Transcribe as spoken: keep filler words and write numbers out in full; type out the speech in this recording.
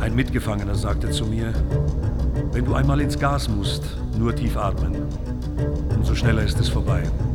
Ein Mitgefangener sagte zu mir, wenn du einmal ins Gas musst, nur tief atmen. Umso schneller ist es vorbei.